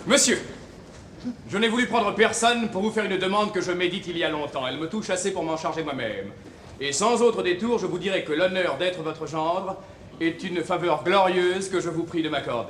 Monsieur, je n'ai voulu prendre personne pour vous faire une demande que je médite il y a longtemps. Elle me touche assez pour m'en charger moi-même. Et sans autre détour, je vous dirai que l'honneur d'être votre gendre est une faveur glorieuse que je vous prie de m'accorder.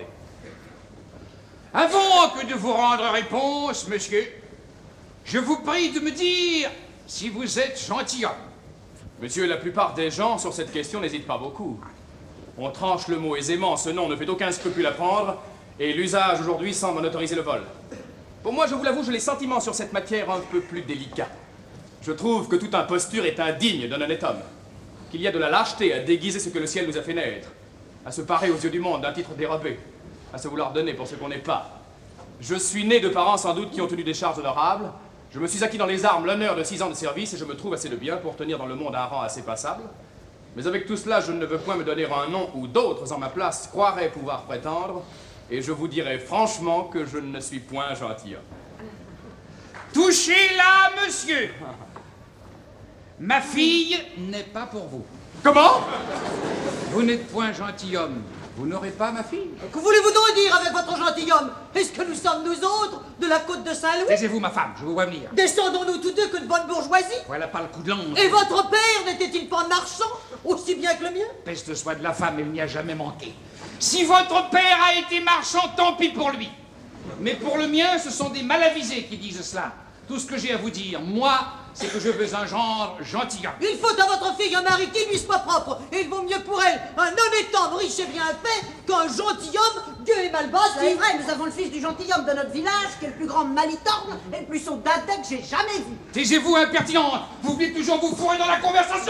Avant que de vous rendre réponse, monsieur, je vous prie de me dire si vous êtes gentilhomme. Monsieur, la plupart des gens sur cette question n'hésitent pas beaucoup. On tranche le mot aisément, ce nom ne fait aucun scrupule à prendre, et l'usage aujourd'hui semble en autoriser le vol. Pour moi, je vous l'avoue, j'ai les sentiments sur cette matière un peu plus délicats. Je trouve que toute imposture est indigne d'un honnête homme. Qu'il y a de la lâcheté à déguiser ce que le ciel nous a fait naître, à se parer aux yeux du monde d'un titre dérobé, à se vouloir donner pour ce qu'on n'est pas. Je suis né de parents sans doute qui ont tenu des charges honorables. Je me suis acquis dans les armes l'honneur de 6 ans de service et je me trouve assez de bien pour tenir dans le monde un rang assez passable. Mais avec tout cela, je ne veux point me donner un nom où d'autres en ma place croiraient pouvoir prétendre, et je vous dirai franchement que je ne suis point gentilhomme. Touchez là, monsieur. Ma fille n'est pas pour vous. Comment? Vous n'êtes point gentilhomme. Vous n'aurez pas ma fille. Que voulez-vous donc dire avec votre gentilhomme? Est-ce que nous sommes nous autres de la côte de Saint-Louis? Taisez-vous, ma femme, je vous vois venir. Descendons-nous tous deux que de bonne bourgeoisie? Voilà pas le coup de langue. Et votre père n'était-il pas marchand, aussi bien que le mien? Peste soit de la femme, il n'y a jamais manqué. Si votre père a été marchand, tant pis pour lui. Mais pour le mien, ce sont des malavisés qui disent cela. Tout ce que j'ai à vous dire, moi, c'est que je veux un genre gentilhomme. Il faut à votre fille un mari qui lui soit propre. Et il vaut mieux pour elle un honnête homme riche et bien fait qu'un gentilhomme Dieu et mal bâti. C'est vrai, nous avons le fils du gentilhomme de notre village, qui est le plus grand malitorne et le plus saut d'intègre que j'ai jamais vu. Taisez-vous, impertinente. Vous voulez toujours vous fourrer dans la conversation.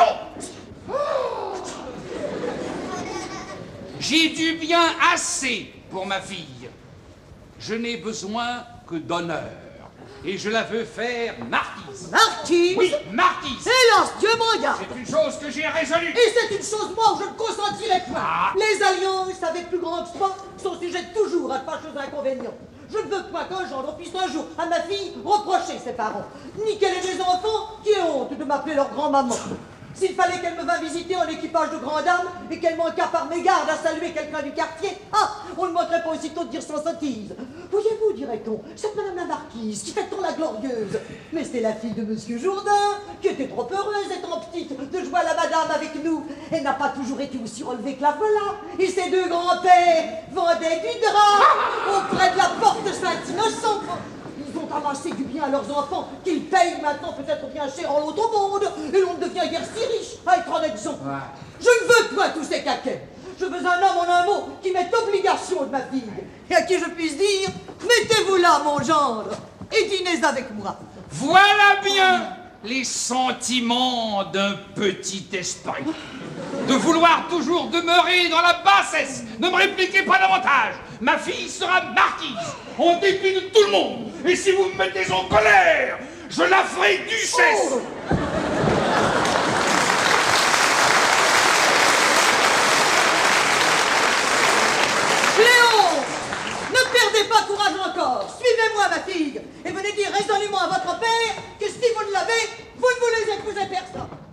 J'ai du bien assez pour ma fille. Je n'ai besoin que d'honneur. Et je la veux faire marquise. Marquise? Oui, marquise. Hélas, Dieu m'en garde. C'est une chose que j'ai résolue. Et c'est une chose, moi, où je ne consentirai pas. Ah. Les alliances avec plus grand que soi sont sujettes toujours à de fâcheux inconvénients. Je ne veux pas qu'un gendre puisse un jour à ma fille reprocher ses parents, ni qu'elle ait des enfants qui aient honte de m'appeler leur grand-maman. S'il fallait qu'elle me vînt visiter en équipage de grande dame et qu'elle manquât par mégarde à saluer quelqu'un du quartier, on ne manquerait pas aussitôt de dire sans sottise. Voyez-vous, dirait-on, cette madame la marquise qui fait tant la glorieuse. Mais c'est la fille de monsieur Jourdain, qui était trop heureuse étant petite de jouer à la madame avec nous. Elle n'a pas toujours été aussi relevée que la voilà. Et ses deux grands-pères vendaient du drap auprès de la porte Saint-Innocent. Ils ont amassé du bien à leurs enfants qu'ils payent maintenant peut-être bien cher en l'autre monde. Et l'on ne devient guère si riche à être honnête son. Je ne veux point tous ces caquets. Je veux un homme en un mot qui mette obligation de ma fille. Et à qui je puisse dire, mettez-vous là, mon gendre, et dînez avec moi. Voilà bien les sentiments d'un petit esprit. De vouloir toujours demeurer dans la bassesse. Ne me répliquez pas davantage. Ma fille sera marquise, en dépit de tout le monde. Et si vous me mettez en colère, je la ferai duchesse. Oh. Léon, ne perdez pas courage encore. Suivez-moi, ma fille, et venez dire résolument à votre père que si vous ne l'avez, vous ne voulez épouser personne.